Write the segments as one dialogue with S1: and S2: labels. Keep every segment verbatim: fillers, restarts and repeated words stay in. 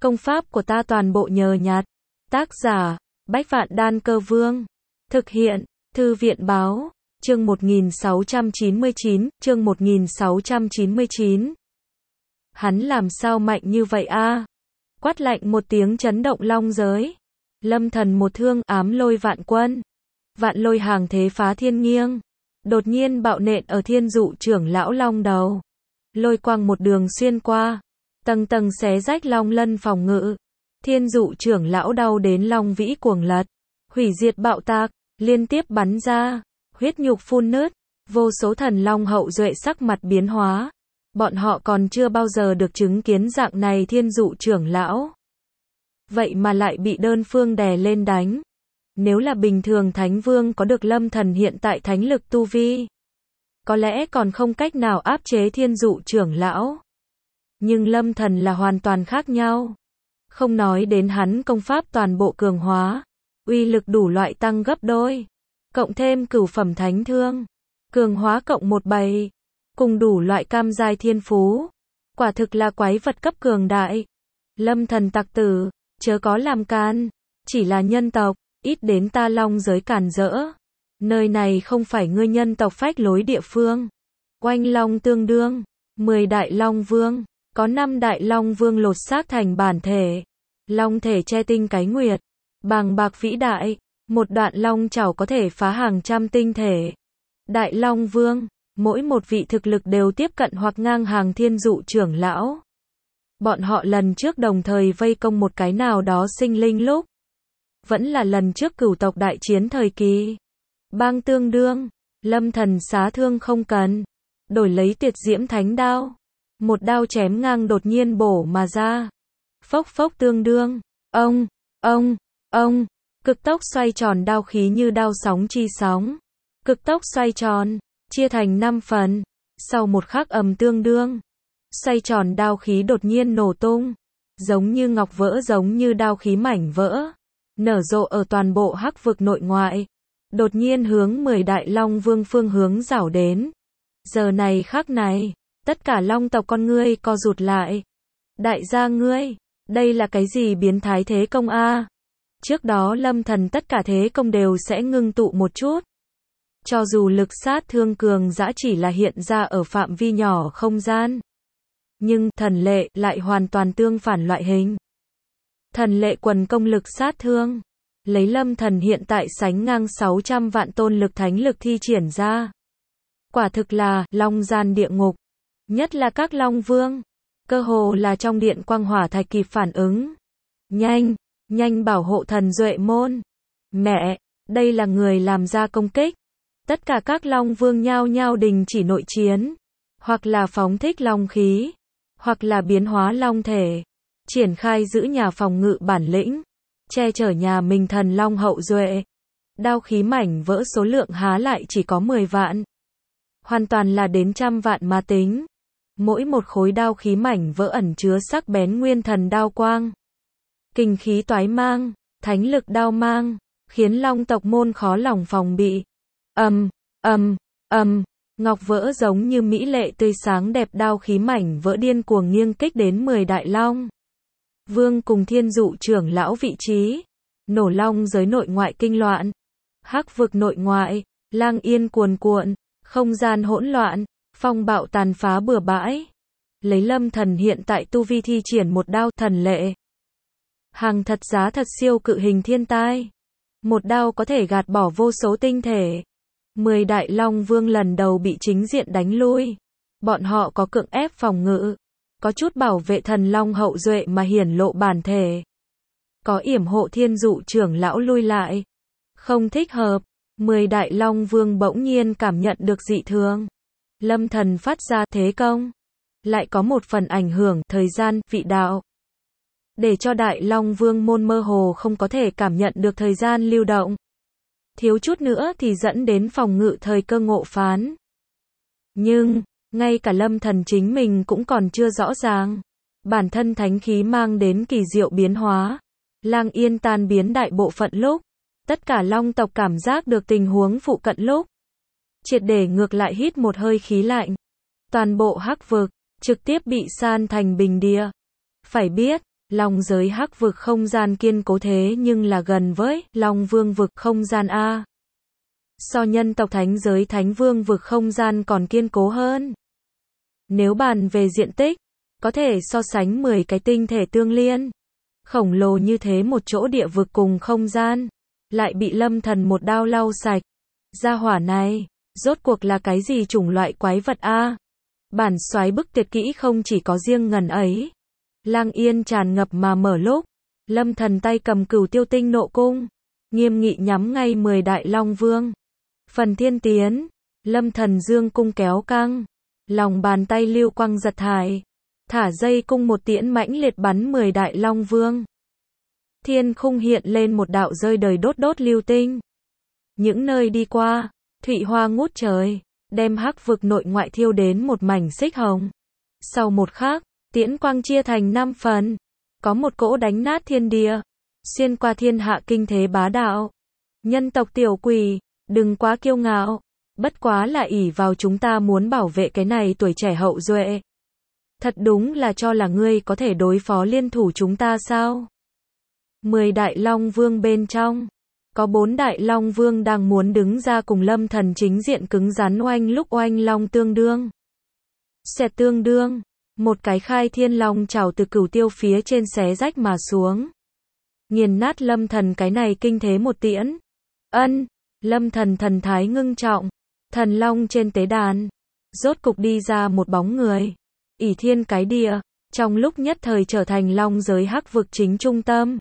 S1: Công pháp của ta toàn bộ nhờ nhặt. Tác giả, Bách Vạn Đan Cơ Vương. Thực hiện, Thư viện Báo. Chương một nghìn sáu trăm chín mươi chín, chương một nghìn sáu trăm chín mươi chín. Hắn làm sao mạnh như vậy a? Quát lạnh một tiếng chấn động long giới. Lâm thần một thương ám lôi vạn quân. Vạn lôi hàng thế phá thiên nghiêng. Đột nhiên bạo nện ở thiên dụ trưởng lão long đầu. Lôi quang một đường xuyên qua. Tầng tầng xé rách long lân phòng ngự. Thiên dụ trưởng lão đau đến long vĩ cuồng lật. Hủy diệt bạo tạc, liên tiếp bắn ra. Huyết nhục phun nứt. Vô số thần long hậu duệ sắc mặt biến hóa. Bọn họ còn chưa bao giờ được chứng kiến dạng này thiên dụ trưởng lão. Vậy mà lại bị đơn phương đè lên đánh. Nếu là bình thường Thánh Vương có được Lâm thần hiện tại thánh lực tu vi, có lẽ còn không cách nào áp chế thiên dụ trưởng lão. Nhưng Lâm thần là hoàn toàn khác nhau. Không nói đến hắn công pháp toàn bộ cường hóa, uy lực đủ loại tăng gấp đôi. Cộng thêm cửu phẩm thánh thương, cường hóa cộng một bầy, cùng đủ loại cam giai thiên phú. Quả thực là quái vật cấp cường đại. Lâm thần tặc tử, chớ có làm can, chỉ là nhân tộc, ít đến ta long giới cản rỡ. Nơi này không phải ngươi nhân tộc phách lối địa phương. Oanh long tương đương, mười đại long vương, có năm đại long vương lột xác thành bản thể. Long thể che tinh cái nguyệt, bàng bạc vĩ đại, một đoạn long chảo có thể phá hàng trăm tinh thể. Đại long vương, mỗi một vị thực lực đều tiếp cận hoặc ngang hàng thiên dụ trưởng lão. Bọn họ lần trước đồng thời vây công một cái nào đó sinh linh lúc, vẫn là lần trước cửu tộc đại chiến thời kỳ. Bang tương đương, Lâm thần xá thương không cần, đổi lấy tuyệt diễm thánh đao. Một đao chém ngang đột nhiên bổ mà ra. Phốc phốc tương đương, ông, ông, ông, cực tốc xoay tròn đao khí như đao sóng chi sóng. Cực tốc xoay tròn, chia thành năm phần. Sau một khắc ầm tương đương, xoay tròn đao khí đột nhiên nổ tung. Giống như ngọc vỡ, giống như đao khí mảnh vỡ. Nở rộ ở toàn bộ hắc vực nội ngoại. Đột nhiên hướng mười đại long vương phương hướng rảo đến. Giờ này khắc này, tất cả long tộc con ngươi co rụt lại. Đại gia ngươi, đây là cái gì biến thái thế công a? Trước đó Lâm thần tất cả thế công đều sẽ ngưng tụ một chút. Cho dù lực sát thương cường dã chỉ là hiện ra ở phạm vi nhỏ không gian. Nhưng thần lệ lại hoàn toàn tương phản loại hình. Thần lệ quần công lực sát thương. Lấy Lâm thần hiện tại sánh ngang sáu trăm vạn tôn lực thánh lực thi triển ra. Quả thực là long gian địa ngục. Nhất là các long vương. Cơ hồ là trong điện quang hỏa thạch kịp phản ứng. Nhanh, nhanh bảo hộ thần duệ môn. Mẹ, đây là người làm ra công kích. Tất cả các long vương nhao nhao đình chỉ nội chiến. Hoặc là phóng thích long khí. Hoặc là biến hóa long thể. Triển khai giữ nhà phòng ngự bản lĩnh. Che chở nhà mình thần long hậu duệ. Đao khí mảnh vỡ số lượng há lại chỉ có mười vạn. Hoàn toàn là đến trăm vạn mà tính. Mỗi một khối đao khí mảnh vỡ ẩn chứa sắc bén nguyên thần đao quang. Kinh khí toái mang, thánh lực đao mang, khiến long tộc môn khó lòng phòng bị. Ầm, ầm, ầm, ngọc vỡ giống như mỹ lệ tươi sáng đẹp đao khí mảnh vỡ điên cuồng nghiêng kích đến mười đại long vương cùng thiên dụ trưởng lão vị trí. Nổ long giới nội ngoại kinh loạn. Hắc vực nội ngoại, lang yên cuồn cuộn, không gian hỗn loạn, phong bạo tàn phá bừa bãi. Lấy Lâm thần hiện tại tu vi thi triển một đao thần lệ. Hàng thật giá thật siêu cự hình thiên tai. Một đao có thể gạt bỏ vô số tinh thể. Mười đại long vương lần đầu bị chính diện đánh lui. Bọn họ có cưỡng ép phòng ngự. Có chút bảo vệ thần long hậu duệ mà hiển lộ bản thể. Có yểm hộ thiên dụ trưởng lão lui lại. Không thích hợp. Mười đại long vương bỗng nhiên cảm nhận được dị thường. Lâm thần phát ra thế công. Lại có một phần ảnh hưởng thời gian, vị đạo. Để cho đại long vương môn mơ hồ không có thể cảm nhận được thời gian lưu động. Thiếu chút nữa thì dẫn đến phòng ngự thời cơ ngộ phán. Nhưng, ngay cả Lâm thần chính mình cũng còn chưa rõ ràng. Bản thân thánh khí mang đến kỳ diệu biến hóa. Lang yên tan biến đại bộ phận lúc. Tất cả long tộc cảm giác được tình huống phụ cận lúc. Triệt để ngược lại hít một hơi khí lạnh. Toàn bộ hắc vực, trực tiếp bị san thành bình địa. Phải biết, Long giới hắc vực không gian kiên cố thế nhưng là gần với Long Vương vực không gian A. So nhân tộc thánh giới Thánh Vương vực không gian còn kiên cố hơn. Nếu bàn về diện tích, có thể so sánh mười cái tinh thể tương liên. Khổng lồ như thế một chỗ địa vực cùng không gian, lại bị Lâm Thần một đao lau sạch. Gia hỏa này, rốt cuộc là cái gì chủng loại quái vật a? Bản soái bức tuyệt kỹ không chỉ có riêng ngần ấy. Lang Yên tràn ngập mà mở lúc, Lâm Thần tay cầm Cửu Tiêu Tinh Nộ Cung, nghiêm nghị nhắm ngay mười đại Long Vương. Phần thiên tiến, Lâm Thần dương cung kéo căng, lòng bàn tay lưu quang giật thải, thả dây cung một tiễn mãnh liệt bắn mười đại Long Vương. Thiên khung hiện lên một đạo rơi đời đốt đốt lưu tinh. Những nơi đi qua, thụy hoa ngút trời, đem hắc vực nội ngoại thiêu đến một mảnh xích hồng. Sau một khắc, tiễn quang chia thành năm phần, có một cỗ đánh nát thiên địa, xuyên qua thiên hạ kinh thế bá đạo. Nhân tộc tiểu quỷ, đừng quá kiêu ngạo, bất quá là ỷ vào chúng ta muốn bảo vệ cái này tuổi trẻ hậu duệ. Thật đúng là cho là ngươi có thể đối phó liên thủ chúng ta sao? Mười đại Long Vương bên trong, có bốn đại Long Vương đang muốn đứng ra cùng Lâm Thần chính diện cứng rắn oanh lúc oanh long tương đương. Xẹt tương đương, một cái khai thiên long trảo từ Cửu Tiêu phía trên xé rách mà xuống. Nghiền nát Lâm Thần cái này kinh thế một tiễn. Ân, Lâm Thần thần thái ngưng trọng, thần long trên tế đàn, rốt cục đi ra một bóng người. Ỷ thiên cái địa, trong lúc nhất thời trở thành long giới hắc vực chính trung tâm.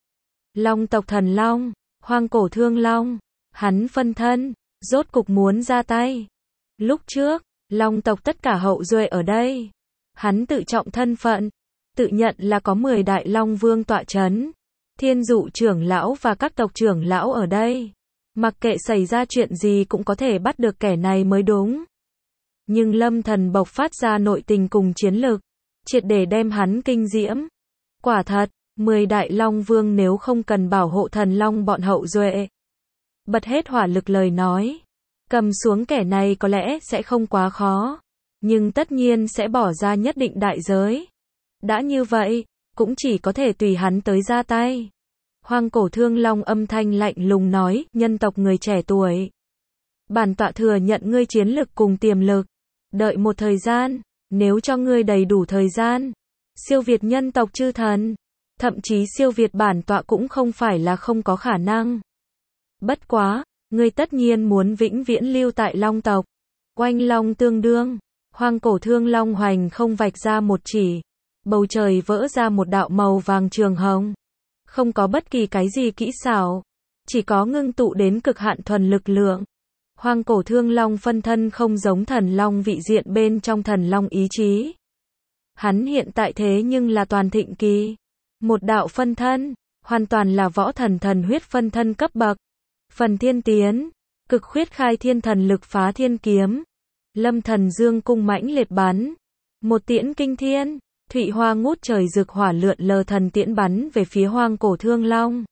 S1: Long tộc thần long, hoang cổ thương long, hắn phân thân, rốt cục muốn ra tay. Lúc trước, long tộc tất cả hậu duệ ở đây. Hắn tự trọng thân phận, tự nhận là có mười đại Long Vương tọa chấn. Thiên dụ trưởng lão và các tộc trưởng lão ở đây. Mặc kệ xảy ra chuyện gì cũng có thể bắt được kẻ này mới đúng. Nhưng Lâm Thần bộc phát ra nội tình cùng chiến lực, triệt để đem hắn kinh diễm. Quả thật, mười đại Long Vương nếu không cần bảo hộ thần long bọn hậu duệ, bật hết hỏa lực lời nói, cầm xuống kẻ này có lẽ sẽ không quá khó, nhưng tất nhiên sẽ bỏ ra nhất định đại giới. Đã như vậy, cũng chỉ có thể tùy hắn tới ra tay. Hoang cổ thương long âm thanh lạnh lùng nói, nhân tộc người trẻ tuổi. Bản tọa thừa nhận ngươi chiến lực cùng tiềm lực. Đợi một thời gian, nếu cho ngươi đầy đủ thời gian, siêu việt nhân tộc chư thần, thậm chí siêu việt bản tọa cũng không phải là không có khả năng. Bất quá, ngươi tất nhiên muốn vĩnh viễn lưu tại long tộc. Oanh long tương đương, hoang cổ thương long hoành không vạch ra một chỉ, bầu trời vỡ ra một đạo màu vàng trường hồng. Không có bất kỳ cái gì kỹ xảo, chỉ có ngưng tụ đến cực hạn thuần lực lượng. Hoang cổ thương long phân thân không giống thần long vị diện bên trong thần long ý chí. Hắn hiện tại thế nhưng là toàn thịnh kỳ. Một đạo phân thân, hoàn toàn là võ thần thần huyết phân thân cấp bậc. Phần thiên tiến, cực khuyết khai thiên thần lực phá thiên kiếm. Lâm Thần dương cung mãnh liệt bắn. Một tiễn kinh thiên, thụy hoa ngút trời rực hỏa lượn lờ thần tiễn bắn về phía hoang cổ thương long.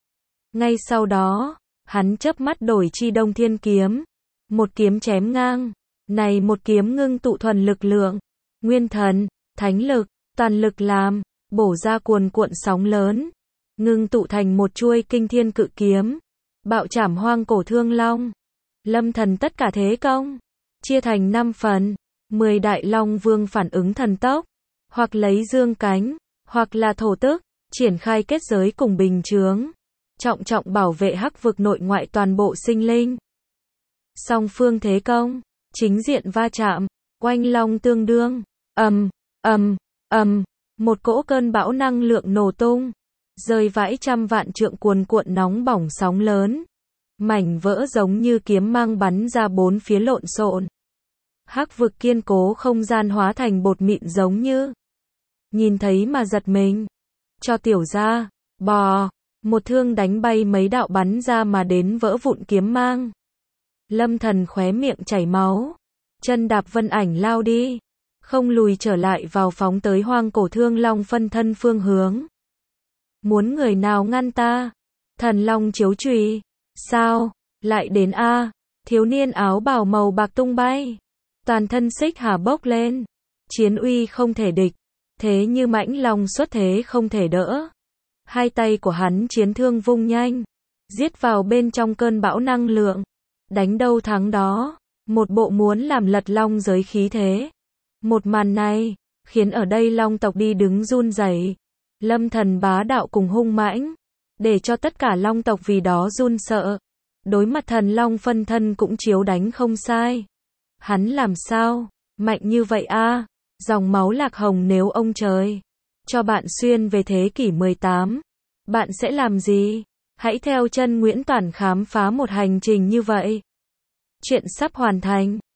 S1: Ngay sau đó, hắn chớp mắt đổi chi đông thiên kiếm. Một kiếm chém ngang. Này một kiếm ngưng tụ thuần lực lượng, nguyên thần, thánh lực, toàn lực làm, bổ ra cuồn cuộn sóng lớn. Ngưng tụ thành một chuôi kinh thiên cự kiếm. Bạo chảm hoang cổ thương long. Lâm Thần tất cả thế công, chia thành năm phần. Mười đại Long Vương phản ứng thần tốc, hoặc lấy dương cánh, hoặc là thổ tức, triển khai kết giới cùng bình chướng. Trọng trọng bảo vệ hắc vực nội ngoại toàn bộ sinh linh. Song phương thế công, chính diện va chạm, oanh long tương đương, ầm, ầm, ầm, một cỗ cơn bão năng lượng nổ tung, rơi vãi trăm vạn trượng cuồn cuộn nóng bỏng sóng lớn, mảnh vỡ giống như kiếm mang bắn ra bốn phía lộn xộn. Hắc vực kiên cố không gian hóa thành bột mịn giống như, nhìn thấy mà giật mình. Cho tiểu gia, bò, một thương đánh bay mấy đạo bắn ra mà đến vỡ vụn kiếm mang. Lâm Thần khóe miệng chảy máu, chân đạp vân ảnh lao đi, không lùi trở lại vào phóng tới hoang cổ thương long phân thân phương hướng. Muốn người nào ngăn ta? Thần long chiếu chùy. Sao? Lại đến a? Thiếu niên áo bào màu bạc tung bay, toàn thân xích hà bốc lên, chiến uy không thể địch. Thế như mãnh long xuất thế không thể đỡ. Hai tay của hắn chiến thương vung nhanh, giết vào bên trong cơn bão năng lượng. Đánh đâu thắng đó, một bộ muốn làm lật long giới khí thế. Một màn này, khiến ở đây long tộc đi đứng run rẩy. Lâm Thần bá đạo cùng hung mãnh, để cho tất cả long tộc vì đó run sợ. Đối mặt thần long phân thân cũng chiếu đánh không sai. Hắn làm sao, mạnh như vậy a? Dòng máu lạc hồng nếu ông trời cho bạn xuyên về thế kỷ mười tám, bạn sẽ làm gì? Hãy theo chân Nguyễn Toản khám phá một hành trình như vậy. Chuyện sắp hoàn thành.